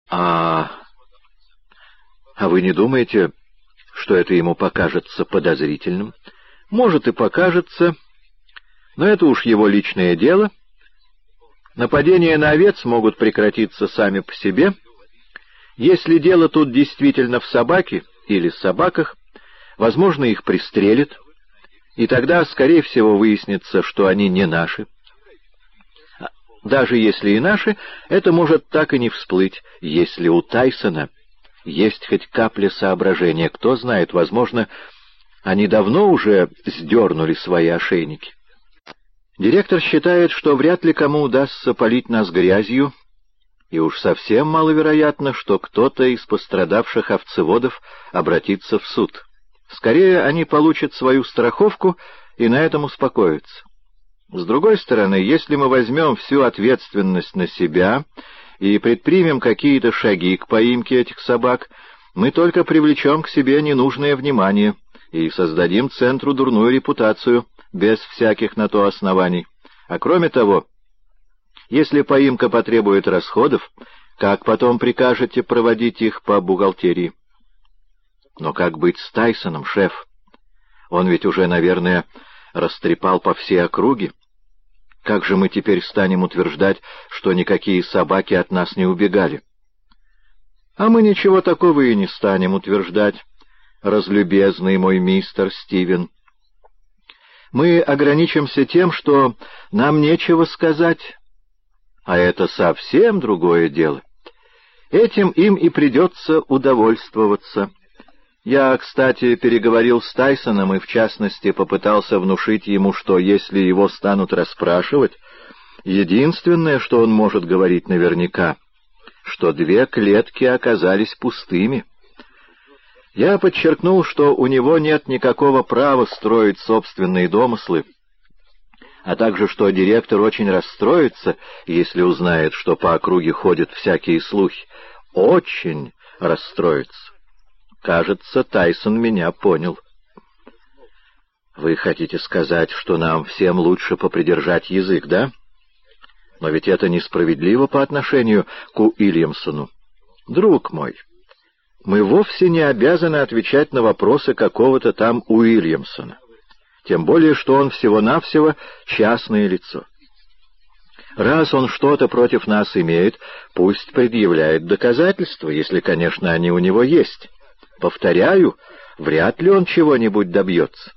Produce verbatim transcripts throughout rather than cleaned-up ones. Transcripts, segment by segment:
А... А вы не думаете, что это ему покажется подозрительным? Может, и покажется, но это уж его личное дело. Нападения на овец могут прекратиться сами по себе. Если дело тут действительно в собаке или собаках, возможно, их пристрелят, и тогда, скорее всего, выяснится, что они не наши. Даже если и наши, это может так и не всплыть, если у Тайсона есть хоть капля соображения. Кто знает, возможно, они давно уже сдернули свои ошейники. Директор считает, что вряд ли кому удастся полить нас грязью, и уж совсем маловероятно, что кто-то из пострадавших овцеводов обратится в суд. Скорее, они получат свою страховку и на этом успокоятся. С другой стороны, если мы возьмем всю ответственность на себя и предпримем какие-то шаги к поимке этих собак, мы только привлечем к себе ненужное внимание и создадим центру дурную репутацию, без всяких на то оснований. А кроме того, если поимка потребует расходов, как потом прикажете проводить их по бухгалтерии? Но как быть с Тайсоном, шеф? Он ведь уже, наверное, растрепал по всей округе. Как же мы теперь станем утверждать, что никакие собаки от нас не убегали? А мы ничего такого и не станем утверждать, разлюбезный мой мистер Стивен. Мы ограничимся тем, что нам нечего сказать. А это совсем другое дело. Этим им и придется удовольствоваться. Я, кстати, переговорил с Тайсоном и, в частности, попытался внушить ему, что если его станут расспрашивать, единственное, что он может говорить наверняка, что две клетки оказались пустыми. Я подчеркнул, что у него нет никакого права строить собственные домыслы, а также что директор очень расстроится, если узнает, что по округе ходят всякие слухи. Очень расстроится. Кажется, Тайсон меня понял. Вы хотите сказать, что нам всем лучше попридержать язык, да? Но ведь это несправедливо по отношению к Уильямсону. Друг мой, мы вовсе не обязаны отвечать на вопросы какого-то там Уильямсона. Тем более, что он всего-навсего частное лицо. Раз он что-то против нас имеет, пусть предъявляет доказательства, если, конечно, они у него есть. Повторяю, вряд ли он чего-нибудь добьется.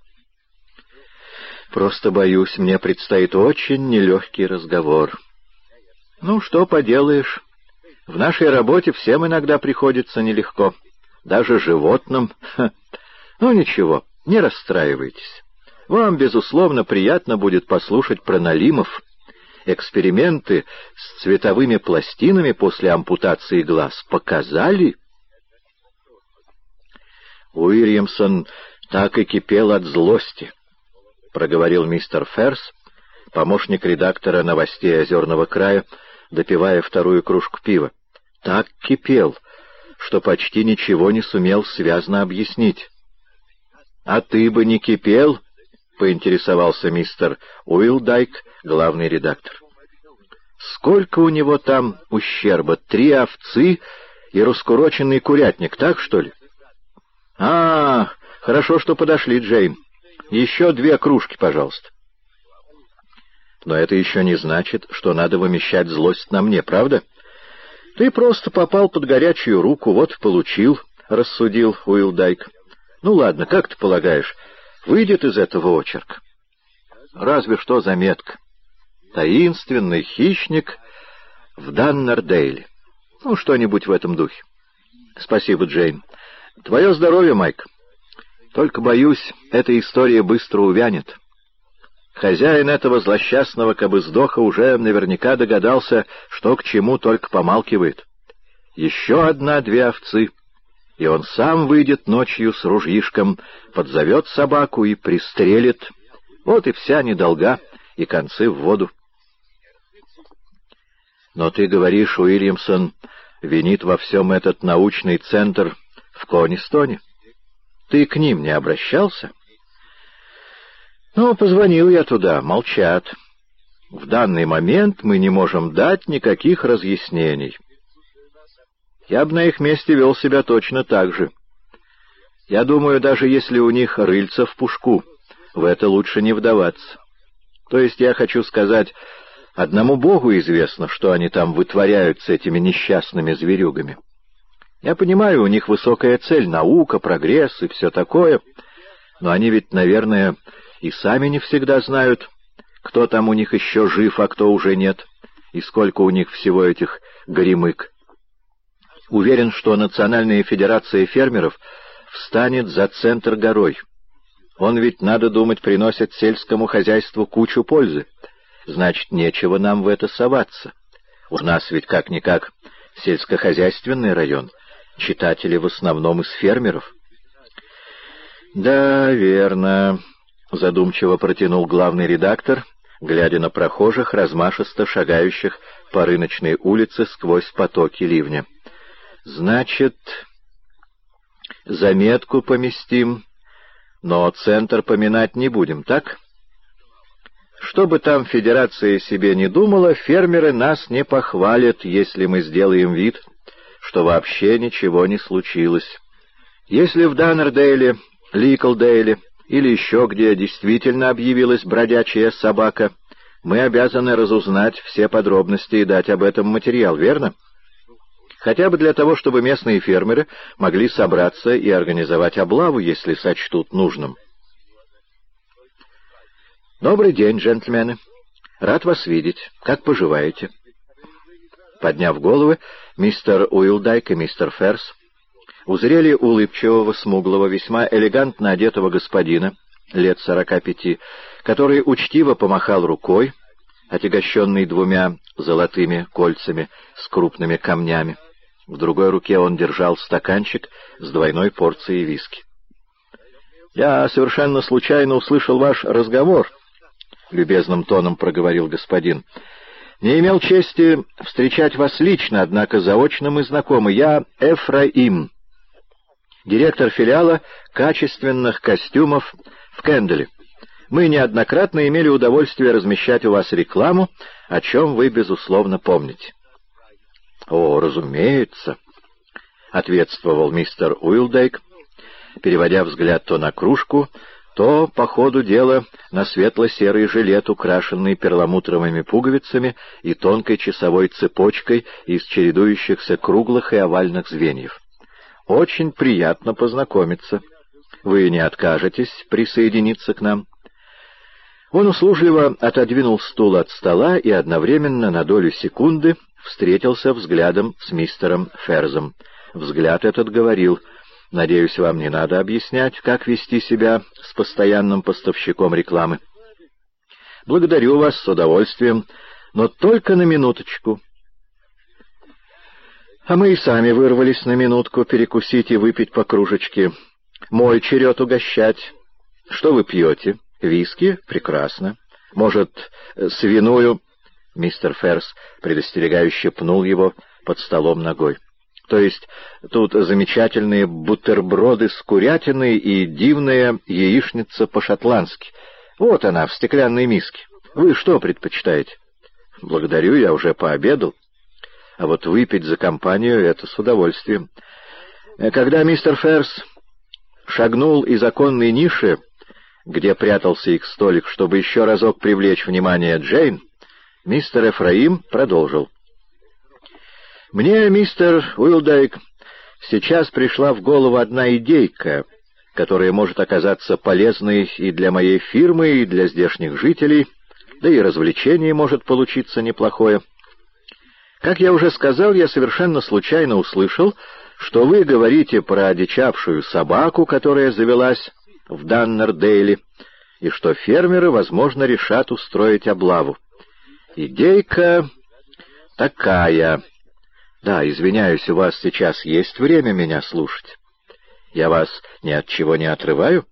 Просто, боюсь, мне предстоит очень нелегкий разговор. Ну, что поделаешь, в нашей работе всем иногда приходится нелегко, даже животным. Ха. Ну, ничего, не расстраивайтесь. Вам, безусловно, приятно будет послушать про налимов. Эксперименты с цветовыми пластинами после ампутации глаз показали... Уильямсон так и кипел от злости, — проговорил мистер Ферс, помощник редактора новостей Озерного края, допивая вторую кружку пива. Так кипел, что почти ничего не сумел связно объяснить. — А ты бы не кипел? — поинтересовался мистер Уилдайк, главный редактор. — Сколько у него там ущерба? Три овцы и раскуроченный курятник, так что ли? — А, хорошо, что подошли, Джейн. Еще две кружки, пожалуйста. Но это еще не значит, что надо вымещать злость на мне, правда? Ты просто попал под горячую руку, вот получил, — рассудил Уилдайк. Ну ладно, как ты полагаешь, выйдет из этого очерк? Разве что заметка. Таинственный хищник в Даннердейле. Ну, что-нибудь в этом духе. Спасибо, Джейн. Твое здоровье, Майк. Только, боюсь, эта история быстро увянет. Хозяин этого злосчастного кобыздоха уже наверняка догадался, что к чему, только помалкивает. Еще одна-две овцы, и он сам выйдет ночью с ружьишком, подзовет собаку и пристрелит. Вот и вся недолга, и концы в воду. Но ты говоришь, Уильямсон винит во всем этот научный центр в Конистоне. Ты к ним не обращался? Ну, позвонил я туда, молчат. В данный момент мы не можем дать никаких разъяснений. Я бы на их месте вел себя точно так же. Я думаю, даже если у них рыльца в пушку, в это лучше не вдаваться. То есть я хочу сказать, одному Богу известно, что они там вытворяют с этими несчастными зверюгами. Я понимаю, у них высокая цель — наука, прогресс и все такое, но они ведь, наверное, и сами не всегда знают, кто там у них еще жив, а кто уже нет, и сколько у них всего этих горемык. Уверен, что Национальная федерация фермеров встанет за центр горой. Он ведь, надо думать, приносит сельскому хозяйству кучу пользы. Значит, нечего нам в это соваться. У нас ведь как-никак сельскохозяйственный район, читатели в основном из фермеров. «Да, верно», — задумчиво протянул главный редактор, глядя на прохожих, размашисто шагающих по рыночной улице сквозь потоки ливня. «Значит, заметку поместим, но центр поминать не будем, так? Что бы там федерация себе не думала, фермеры нас не похвалят, если мы сделаем вид, что вообще ничего не случилось. Если в Даннердейле, Ликлдейле или еще где действительно объявилась бродячая собака, мы обязаны разузнать все подробности и дать об этом материал, верно? Хотя бы для того, чтобы местные фермеры могли собраться и организовать облаву, если сочтут нужным. «Добрый день, джентльмены. Рад вас видеть. Как поживаете?» Подняв головы, мистер Уилдайк и мистер Ферс узрели улыбчивого, смуглого, весьма элегантно одетого господина, лет сорока пяти, который учтиво помахал рукой, отягощенный двумя золотыми кольцами с крупными камнями. В другой руке он держал стаканчик с двойной порцией виски. «Я совершенно случайно услышал ваш разговор», — любезным тоном проговорил господин. «Не имел чести встречать вас лично, однако заочно мы знакомы. Я Эфраим, директор филиала качественных костюмов в Кенделе. Мы неоднократно имели удовольствие размещать у вас рекламу, о чем вы, безусловно, помните». «О, разумеется», — ответствовал мистер Уилдейк, переводя взгляд то на кружку, то, по ходу дела, на светло-серый жилет, украшенный перламутровыми пуговицами и тонкой часовой цепочкой из чередующихся круглых и овальных звеньев. «Очень приятно познакомиться. Вы не откажетесь присоединиться к нам?» Он услужливо отодвинул стул от стола и одновременно на долю секунды встретился взглядом с мистером Ферзом. Взгляд этот говорил: «Надеюсь, вам не надо объяснять, как вести себя с постоянным поставщиком рекламы. Благодарю вас с удовольствием, но только на минуточку». А мы и сами вырвались на минутку перекусить и выпить по кружечке. Мой черед угощать. Что вы пьете? Виски? Прекрасно. Может, свиную? Мистер Ферс предостерегающе пнул его под столом ногой. То есть тут замечательные бутерброды с курятиной и дивная яичница по-шотландски. Вот она, в стеклянной миске. Вы что предпочитаете? Благодарю, я уже пообедал. А вот выпить за компанию — это с удовольствием. Когда мистер Ферс шагнул из оконной ниши, где прятался их столик, чтобы еще разок привлечь внимание Джейн, мистер Эфраим продолжил. «Мне, мистер Уилдайк, сейчас пришла в голову одна идейка, которая может оказаться полезной и для моей фирмы, и для здешних жителей, да и развлечение может получиться неплохое. Как я уже сказал, я совершенно случайно услышал, что вы говорите про одичавшую собаку, которая завелась в Даннердейле, и что фермеры, возможно, решат устроить облаву. Идейка такая. Да, извиняюсь, у вас сейчас есть время меня слушать? Я вас ни от чего не отрываю?